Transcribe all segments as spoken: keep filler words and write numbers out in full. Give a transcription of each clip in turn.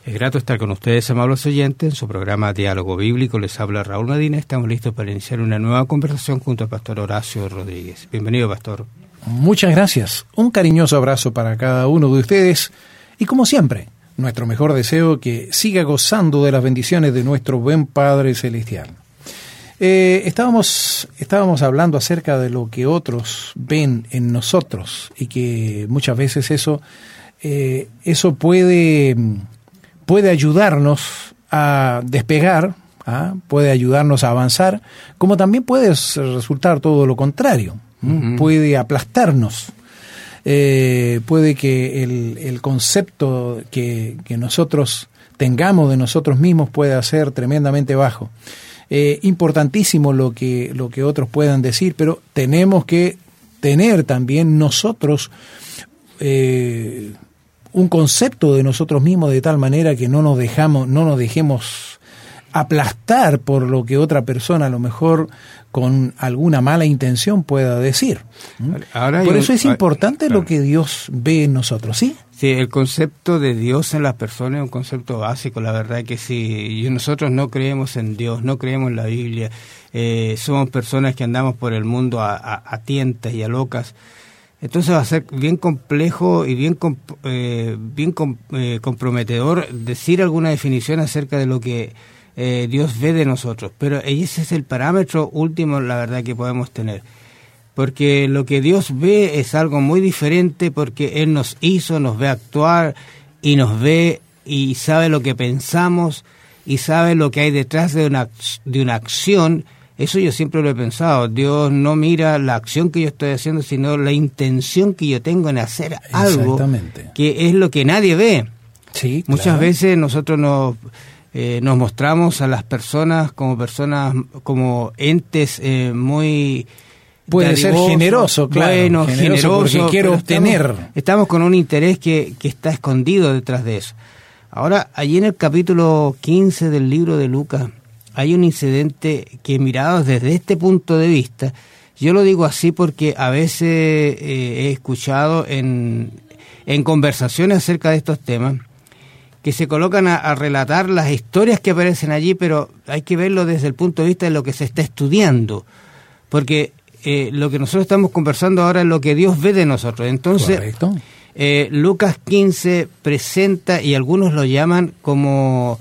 Es grato estar con ustedes, amables oyentes, en su programa Diálogo Bíblico. Les habla Raúl Medina. Estamos listos para iniciar una nueva conversación junto al pastor Horacio Rodríguez. Bienvenido, pastor. Muchas gracias. Un cariñoso abrazo para cada uno de ustedes. Y como siempre, nuestro mejor deseo que siga gozando de las bendiciones de nuestro buen Padre Celestial. Eh, estábamos, estábamos hablando acerca de lo que otros ven en nosotros y que muchas veces eso, eh, eso puede... puede ayudarnos a despegar, ¿ah? puede ayudarnos a avanzar, como también puede resultar todo lo contrario, uh-huh. puede aplastarnos, eh, puede que el, el concepto que, que nosotros tengamos de nosotros mismos pueda ser tremendamente bajo. Eh, importantísimo lo que, lo que otros puedan decir, pero tenemos que tener también nosotros eh, un concepto de nosotros mismos de tal manera que no nos dejamos, no nos dejemos aplastar por lo que otra persona a lo mejor con alguna mala intención pueda decir. Ahora por eso un, es importante claro. lo que Dios ve en nosotros, ¿sí? Sí, el concepto de Dios en las personas es un concepto básico, la verdad que si nosotros no creemos en Dios, no creemos en la Biblia, eh, somos personas que andamos por el mundo a, a, a tientas y a locas. Entonces va a ser bien complejo y bien eh, bien com, eh, comprometedor decir alguna definición acerca de lo que eh, Dios ve de nosotros. Pero ese es el parámetro último, la verdad, que podemos tener. Porque lo que Dios ve es algo muy diferente, porque Él nos hizo, nos ve actuar y nos ve y sabe lo que pensamos y sabe lo que hay detrás de una, de una acción. Eso yo siempre lo he pensado. Dios no mira la acción que yo estoy haciendo, sino la intención que yo tengo en hacer algo que es lo que nadie ve. Sí, claro. Muchas veces nosotros nos, eh, nos mostramos a las personas como personas, como entes eh, muy... Puede ser generoso, claro. Bueno, generoso, generoso porque quiero obtener. Estamos, estamos con un interés que, que está escondido detrás de eso. Ahora, allí en el capítulo quince del libro de Lucas, hay un incidente que, mirado desde este punto de vista, yo lo digo así porque a veces eh, he escuchado en, en conversaciones acerca de estos temas que se colocan a, a relatar las historias que aparecen allí, pero hay que verlo desde el punto de vista de lo que se está estudiando, porque eh, lo que nosotros estamos conversando ahora es lo que Dios ve de nosotros. Entonces, eh, Lucas quince presenta, y algunos lo llaman como...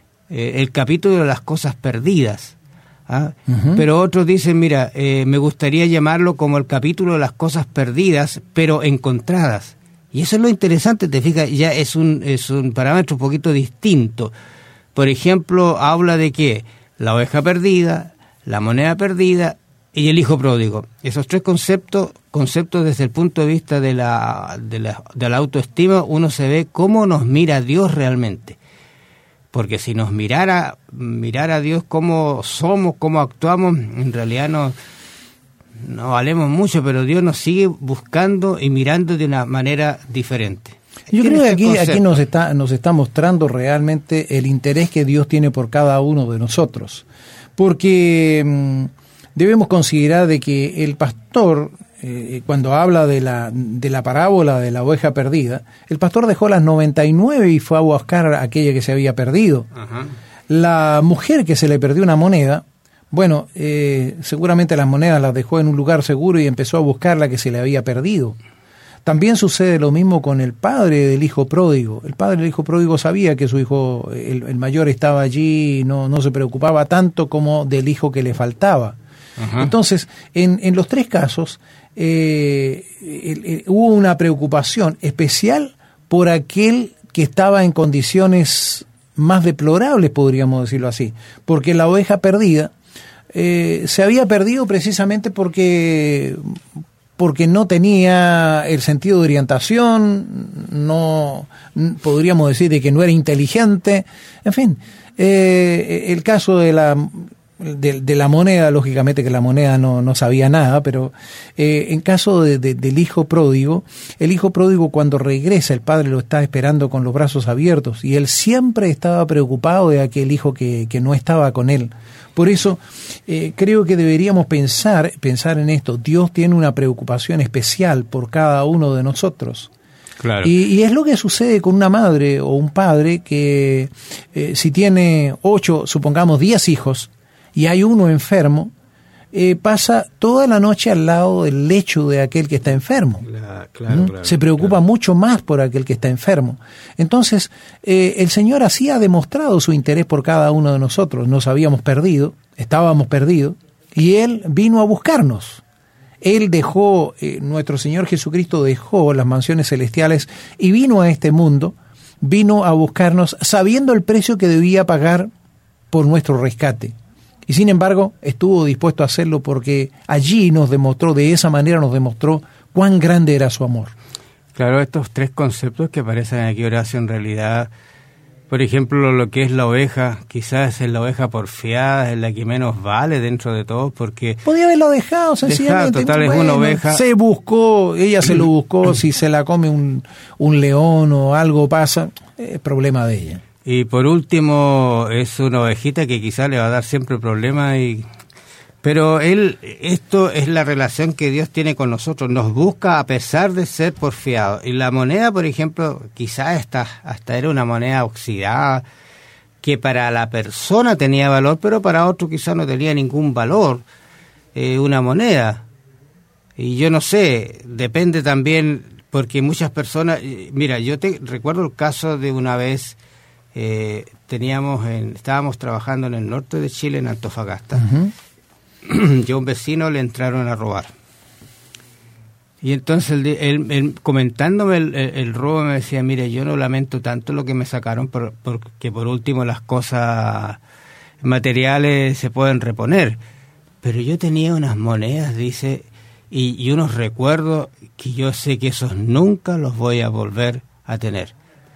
Eh, el capítulo de las cosas perdidas, ¿ah? Uh-huh. Pero otros dicen, mira, eh, me gustaría llamarlo como el capítulo de las cosas perdidas, pero encontradas. Y eso es lo interesante, te fijas, ya es un es un parámetro un poquito distinto. Por ejemplo, habla de que la oveja perdida, la moneda perdida y el hijo pródigo. Esos tres conceptos, conceptos desde el punto de vista de la, de la, de la autoestima, uno se ve cómo nos mira Dios realmente. Porque si nos mirara, mirara a Dios cómo somos, cómo actuamos, en realidad no, no valemos mucho, pero Dios nos sigue buscando y mirando de una manera diferente. Yo creo que aquí, aquí nos está, nos está mostrando realmente el interés que Dios tiene por cada uno de nosotros. Porque mmm, debemos considerar de que el pastor... Eh, cuando habla de la de la parábola de la oveja perdida, el pastor dejó las noventa y nueve y fue a buscar aquella que se había perdido. Ajá. La mujer que se le perdió una moneda, bueno, eh, seguramente las monedas las dejó en un lugar seguro y empezó a buscar la que se le había perdido. También sucede lo mismo con el padre del hijo pródigo. El padre del hijo pródigo sabía que su hijo, el, el mayor, estaba allí y no, no se preocupaba tanto como del hijo que le faltaba. Ajá. Entonces, en, en los tres casos, eh, el, el, hubo una preocupación especial por aquel que estaba en condiciones más deplorables, podríamos decirlo así, porque la oveja perdida eh, se había perdido precisamente porque, porque no tenía el sentido de orientación, no podríamos decir de que no era inteligente, en fin, eh, el caso de la... De, de la moneda, lógicamente que la moneda no, no sabía nada, pero eh, en caso de, de, del hijo pródigo, el hijo pródigo cuando regresa, el padre lo está esperando con los brazos abiertos y él siempre estaba preocupado de aquel hijo que, que no estaba con él. Por eso eh, creo que deberíamos pensar, pensar en esto. Dios tiene una preocupación especial por cada uno de nosotros. Claro. Y, y es lo que sucede con una madre o un padre que eh, si tiene ocho, supongamos diez hijos, y hay uno enfermo, eh, pasa toda la noche al lado del lecho de aquel que está enfermo. La, claro, ¿Mm? claro, Se preocupa claro. mucho más por aquel que está enfermo. Entonces, eh, el Señor así ha demostrado su interés por cada uno de nosotros. Nos habíamos perdido, estábamos perdidos, y Él vino a buscarnos. Él dejó, eh, nuestro Señor Jesucristo dejó las mansiones celestiales y vino a este mundo, vino a buscarnos sabiendo el precio que debía pagar por nuestro rescate. Y sin embargo, estuvo dispuesto a hacerlo porque allí nos demostró, de esa manera nos demostró cuán grande era su amor. Claro, estos tres conceptos que aparecen aquí, Horacio, en realidad, por ejemplo, lo que es la oveja, quizás es la oveja porfiada, es la que menos vale dentro de todos, porque... Podía haberlo dejado, sencillamente. Dejado, total, es bueno, una oveja. Se buscó, ella se lo buscó, si se la come un, un león o algo pasa, es problema de ella. Y por último, es una ovejita que quizás le va a dar siempre problemas, y pero él, esto es la relación que Dios tiene con nosotros, nos busca a pesar de ser porfiado. Y la moneda, por ejemplo, quizás hasta, hasta era una moneda oxidada, que para la persona tenía valor, pero para otro quizás no tenía ningún valor, eh, una moneda. Y yo no sé, depende también, porque muchas personas, mira, yo te recuerdo el caso de una vez... Eh, teníamos en, estábamos trabajando en el norte de Chile, en Antofagasta. Uh-huh. Yo a un vecino le entraron a robar. Y entonces él, él, él comentándome el, el, el robo me decía, mire, yo no lamento tanto lo que me sacaron, por, porque por último las cosas materiales se pueden reponer. Pero yo tenía unas monedas, dice, y, y unos recuerdos que yo sé que esos nunca los voy a volver a tener.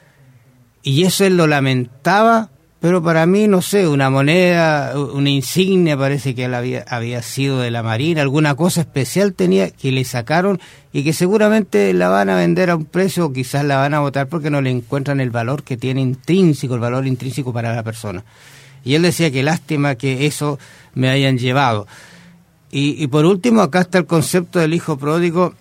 Y eso él lo lamentaba, pero para mí, no sé, una moneda, una insignia, parece que él había, había sido de la Marina, alguna cosa especial tenía que le sacaron y que seguramente la van a vender a un precio o quizás la van a botar porque no le encuentran el valor que tiene intrínseco, el valor intrínseco para la persona. Y él decía que lástima que eso me hayan llevado. Y, y por último, acá está el concepto del hijo pródigo.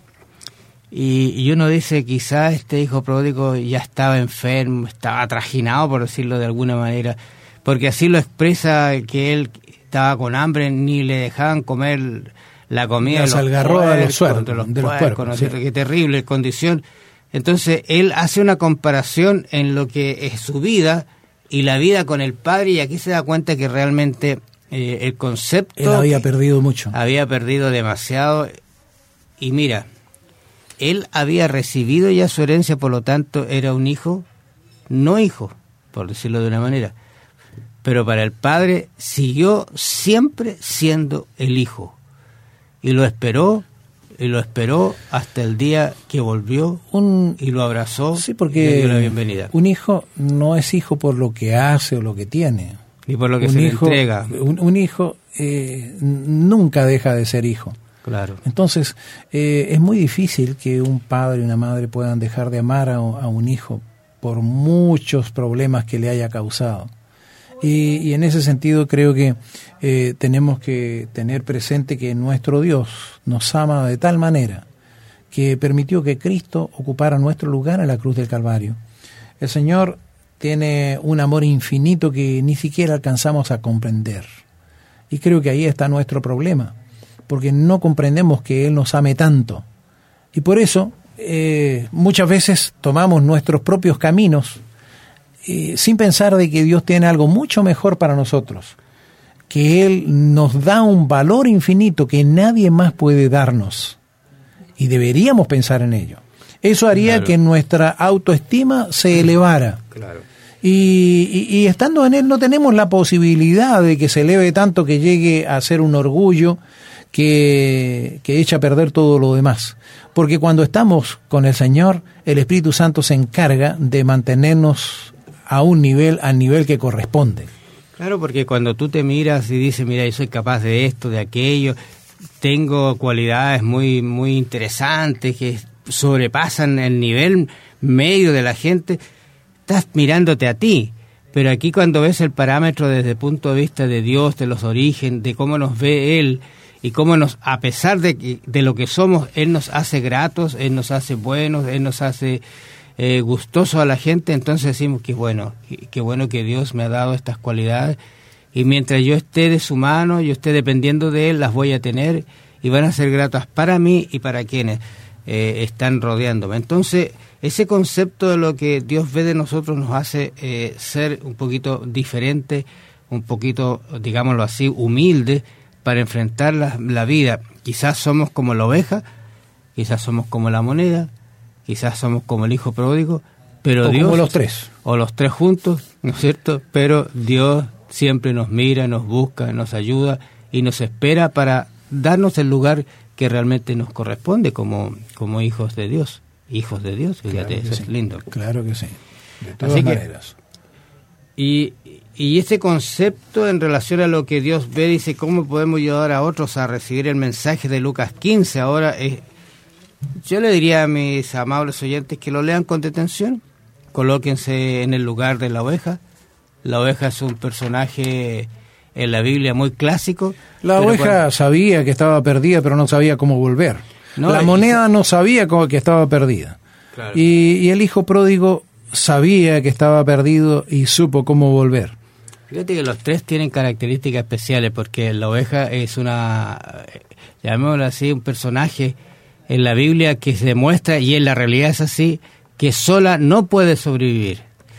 Y, y uno dice, quizás este hijo pródigo ya estaba enfermo, estaba trajinado, por decirlo de alguna manera, porque así lo expresa, que él estaba con hambre, ni le dejaban comer la comida de los algarroba de los suercos, de los de los puercos, puercos, ¿no? sí. Qué terrible condición. Entonces, él hace una comparación en lo que es su vida y la vida con el Padre, y aquí se da cuenta que realmente eh, el concepto... Él había perdido mucho. Había perdido demasiado, y mira... Él había recibido ya su herencia, por lo tanto era un hijo, no hijo, por decirlo de una manera, pero para el Padre siguió siempre siendo el hijo, y lo esperó, y lo esperó hasta el día que volvió un, y lo abrazó, sí, porque y le dio la bienvenida. Un hijo no es hijo por lo que hace o lo que tiene, ni por lo que un se hijo, le entrega. Un, un hijo eh, nunca deja de ser hijo. Claro. Entonces, eh, es muy difícil que un padre y una madre puedan dejar de amar a, a un hijo por muchos problemas que le haya causado. Y, y en ese sentido creo que eh, tenemos que tener presente que nuestro Dios nos ama de tal manera que permitió que Cristo ocupara nuestro lugar en la cruz del Calvario. El Señor tiene un amor infinito que ni siquiera alcanzamos a comprender. Y creo que ahí está nuestro problema, porque no comprendemos que Él nos ame tanto. Y por eso eh, muchas veces tomamos nuestros propios caminos eh, sin pensar de que Dios tiene algo mucho mejor para nosotros, que Él nos da un valor infinito que nadie más puede darnos. Y deberíamos pensar en ello. Eso haría claro. que nuestra autoestima se elevara. Claro. Y, y, y estando en Él no tenemos la posibilidad de que se eleve tanto que llegue a ser un orgullo que, que echa a perder todo lo demás. Porque cuando estamos con el Señor, el Espíritu Santo se encarga de mantenernos a un nivel, al nivel que corresponde. Claro, porque cuando tú te miras y dices, mira, yo soy capaz de esto, de aquello, tengo cualidades muy, muy interesantes que sobrepasan el nivel medio de la gente, estás mirándote a ti. Pero aquí cuando ves el parámetro desde el punto de vista de Dios, de los orígenes, de cómo nos ve Él, y cómo nos, a pesar de, de lo que somos, Él nos hace gratos, Él nos hace buenos, Él nos hace eh, gustoso a la gente, entonces decimos que bueno, que, que bueno que Dios me ha dado estas cualidades, y mientras yo esté de su mano, yo esté dependiendo de Él, las voy a tener y van a ser gratas para mí y para quienes eh, están rodeándome. Entonces, ese concepto de lo que Dios ve de nosotros nos hace eh, ser un poquito diferente, un poquito, digámoslo así, humilde para enfrentar la, la vida. Quizás somos como la oveja, quizás somos como la moneda, quizás somos como el hijo pródigo, pero o Dios... como los tres. O los tres juntos, ¿no es cierto? Pero Dios siempre nos mira, nos busca, nos ayuda y nos espera para darnos el lugar que realmente nos corresponde como, como hijos de Dios. Hijos de Dios, fíjate, claro eso sí. es lindo. Claro que sí, de todas Así maneras. Que, y, y ese concepto en relación a lo que Dios ve, dice, ¿cómo podemos ayudar a otros a recibir el mensaje de Lucas quince? Ahora, es, yo le diría a mis amables oyentes que lo lean con detención, colóquense en el lugar de la oveja. La oveja es un personaje en la Biblia muy clásico. La oveja cuando... sabía que estaba perdida, pero no sabía cómo volver. No, la moneda no sabía cómo que estaba perdida. Claro. Y, y el hijo pródigo sabía que estaba perdido y supo cómo volver. Fíjate que los tres tienen características especiales, porque la oveja es una, llamémoslo así, un personaje en la Biblia que se demuestra, y en la realidad es así, que sola no puede sobrevivir.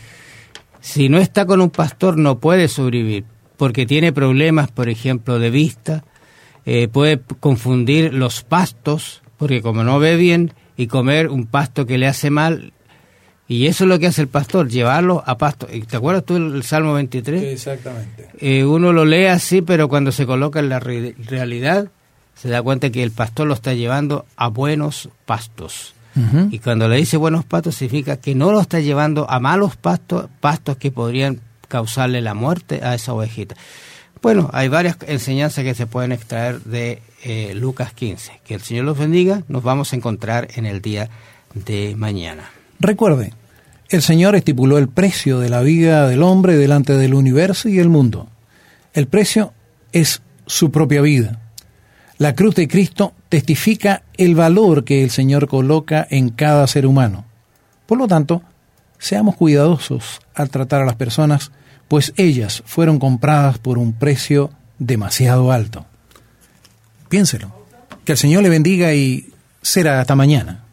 Si no está con un pastor no puede sobrevivir, porque tiene problemas, por ejemplo, de vista, eh, puede confundir los pastos, porque como no ve bien, y comer un pasto que le hace mal, y eso es lo que hace el pastor, llevarlo a pasto. ¿Te acuerdas tú del Salmo veintitrés? Exactamente. Eh, uno lo lee así, pero cuando se coloca en la re- realidad, se da cuenta que el pastor lo está llevando a buenos pastos. Uh-huh. Y cuando le dice buenos pastos, significa que no lo está llevando a malos pastos, pastos que podrían causarle la muerte a esa ovejita. Bueno, hay varias enseñanzas que se pueden extraer de eh, Lucas quince. Que el Señor los bendiga. Nos vamos a encontrar en el día de mañana. Recuerde, el Señor estipuló el precio de la vida del hombre delante del universo y el mundo. El precio es su propia vida. La cruz de Cristo testifica el valor que el Señor coloca en cada ser humano. Por lo tanto, seamos cuidadosos al tratar a las personas, pues ellas fueron compradas por un precio demasiado alto. Piénselo. Que el Señor le bendiga y será hasta mañana.